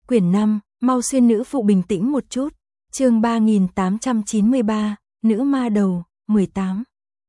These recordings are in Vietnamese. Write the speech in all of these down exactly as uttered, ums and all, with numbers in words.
Quyển năm, mau xuyên nữ phụ bình tĩnh một chút. Chương ba nghìn tám trăm chín mươi ba, nữ ma đầu, mười tám.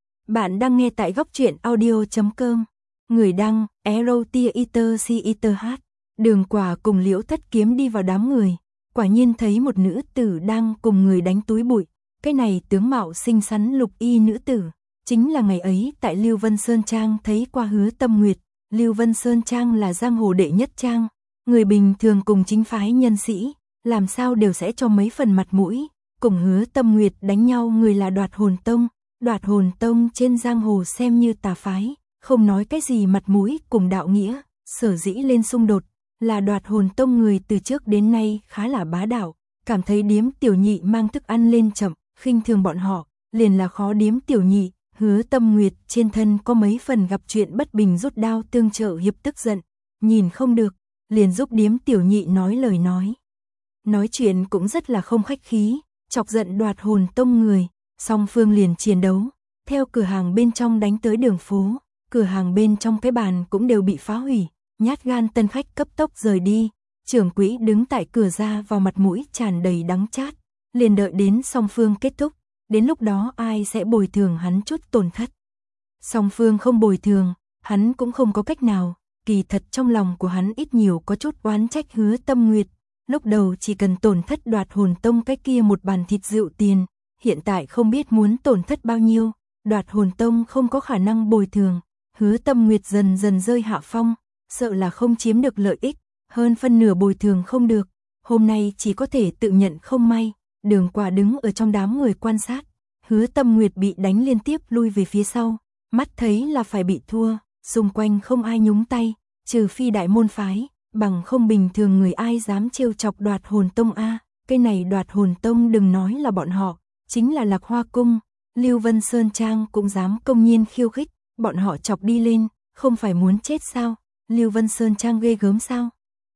Bạn đang nghe tại góc truyện audio chấm com. Người đăng, Erotia Eater C Eater H. Đường Quả cùng Liễu Thất Kiếm đi vào đám người, quả nhiên thấy một nữ tử đang cùng người đánh túi bụi. Cái này tướng mạo xinh xắn lục y nữ tử, chính là ngày ấy tại Lưu Vân Sơn Trang thấy qua Hứa Tâm Nguyệt. Lưu Vân Sơn Trang là giang hồ đệ nhất trang, người bình thường cùng chính phái nhân sĩ, làm sao đều sẽ cho mấy phần mặt mũi. Cùng Hứa Tâm Nguyệt đánh nhau người là Đoạt Hồn Tông, Đoạt Hồn Tông trên giang hồ xem như tà phái, không nói cái gì mặt mũi cùng đạo nghĩa, sở dĩ lên xung đột, là Đoạt Hồn Tông người từ trước đến nay khá là bá đạo, cảm thấy Điếm Tiểu Nhị mang thức ăn lên chậm, khinh thường bọn họ, liền là khó Điếm Tiểu Nhị. Hứa Tâm Nguyệt trên thân có mấy phần gặp chuyện bất bình rút đao tương trợ hiệp tức giận, nhìn không được, liền giúp Điếm Tiểu Nhị nói lời nói. Nói chuyện cũng rất là không khách khí, chọc giận Đoạt Hồn Tông người, song phương liền chiến đấu, theo cửa hàng bên trong đánh tới đường phố, cửa hàng bên trong cái bàn cũng đều bị phá hủy, nhát gan tân khách cấp tốc rời đi, trưởng quỹ đứng tại cửa ra vào mặt mũi tràn đầy đắng chát, liền đợi đến song phương kết thúc. Đến lúc đó ai sẽ bồi thường hắn chút tổn thất. Song phương không bồi thường, hắn cũng không có cách nào, kỳ thật trong lòng của hắn ít nhiều có chút oán trách Hứa Tâm Nguyệt. Lúc đầu chỉ cần tổn thất Đoạt Hồn Tông cái kia một bàn thịt rượu tiền, hiện tại không biết muốn tổn thất bao nhiêu, Đoạt Hồn Tông không có khả năng bồi thường. Hứa Tâm Nguyệt dần dần rơi hạ phong, sợ là không chiếm được lợi ích, hơn phân nửa bồi thường không được, hôm nay chỉ có thể tự nhận không may. Đường Quả đứng ở trong đám người quan sát, Hứa Tâm Nguyệt bị đánh liên tiếp lui về phía sau, mắt thấy là phải bị thua, xung quanh không ai nhúng tay, trừ phi đại môn phái, bằng không bình thường người ai dám trêu chọc Đoạt Hồn Tông a. Cái này Đoạt Hồn Tông đừng nói là bọn họ, chính là Lạc Hoa Cung, Lưu Vân Sơn Trang cũng dám công nhiên khiêu khích, bọn họ chọc đi lên, không phải muốn chết sao? Lưu Vân Sơn Trang ghê gớm sao?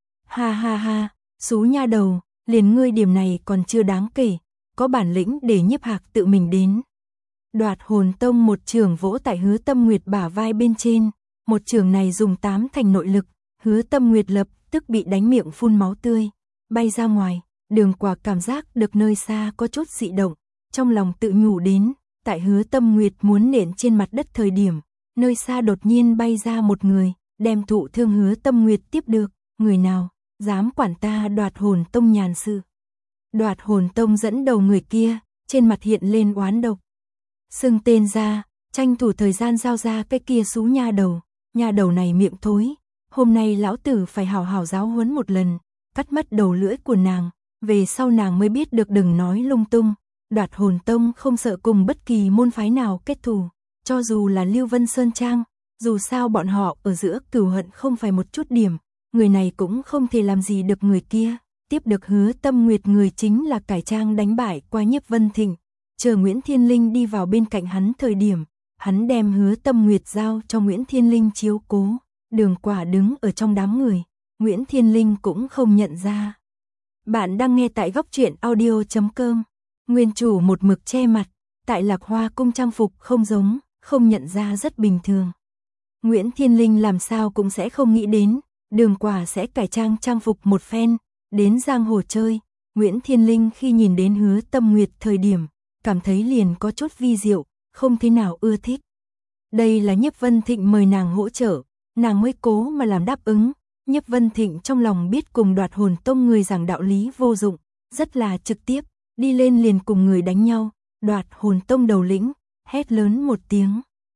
Ha ha ha, xú nha đầu. Liền ngươi điểm này còn chưa đáng kể, có bản lĩnh để Nhiếp Hạc tự mình đến. Đoạt Hồn Tông một trường vỗ tại Hứa Tâm Nguyệt bả vai bên trên, một trường này dùng tám thành nội lực, Hứa Tâm Nguyệt lập tức bị đánh miệng phun máu tươi, bay ra ngoài. Đường Quả cảm giác được nơi xa có chút dị động, trong lòng tự nhủ đến, tại Hứa Tâm Nguyệt muốn nện trên mặt đất thời điểm, nơi xa đột nhiên bay ra một người, đem thụ thương Hứa Tâm Nguyệt tiếp được. Người nào dám quản ta Đoạt Hồn Tông nhàn sự? Đoạt Hồn Tông dẫn đầu người kia, trên mặt hiện lên oán độc. Xưng tên ra, tranh thủ thời gian giao ra cái kia xú nha đầu, nha đầu này miệng thối, hôm nay lão tử phải hào hào giáo huấn một lần, cắt mất đầu lưỡi của nàng, về sau nàng mới biết được đừng nói lung tung. Đoạt Hồn Tông không sợ cùng bất kỳ môn phái nào kết thù, cho dù là Lưu Vân Sơn Trang, dù sao bọn họ ở giữa cửu hận không phải một chút điểm. Người này cũng không thể làm gì được người kia, tiếp được Hứa Tâm Nguyệt người chính là cải trang đánh bại qua Nhiếp Vân Thịnh. Chờ Nguyễn Thiên Linh đi vào bên cạnh hắn thời điểm, hắn đem Hứa Tâm Nguyệt giao cho Nguyễn Thiên Linh chiếu cố. Đường Quả đứng ở trong đám người, Nguyễn Thiên Linh cũng không nhận ra. Bạn đang nghe tại góc truyện audio chấm com. Nguyên chủ một mực che mặt, tại Lạc Hoa Cung trang phục không giống, không nhận ra rất bình thường. Nguyễn Thiên Linh làm sao cũng sẽ không nghĩ đến Đường Quả sẽ cải trang trang phục một phen, đến giang hồ chơi. Nguyễn Thiên Linh khi nhìn đến Hứa Tâm Nguyệt thời điểm, cảm thấy liền có chút vi diệu, không thế nào ưa thích. Đây là Nhiếp Vân Thịnh mời nàng hỗ trợ, nàng mới cố mà làm đáp ứng. Nhiếp Vân Thịnh trong lòng biết cùng Đoạt Hồn Tông người giảng đạo lý vô dụng, rất là trực tiếp, đi lên liền cùng người đánh nhau. Đoạt Hồn Tông đầu lĩnh, hét lớn một tiếng.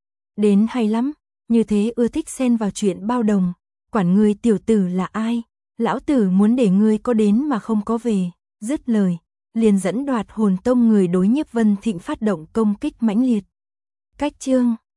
Đến hay lắm, như thế ưa thích xen vào chuyện bao đồng. Quản ngươi tiểu tử là ai, lão tử muốn để ngươi có đến mà không có về. Dứt lời, liền dẫn Đoạt Hồn Tông người đối Nhiếp Vân Thịnh phát động công kích mãnh liệt. Cách chương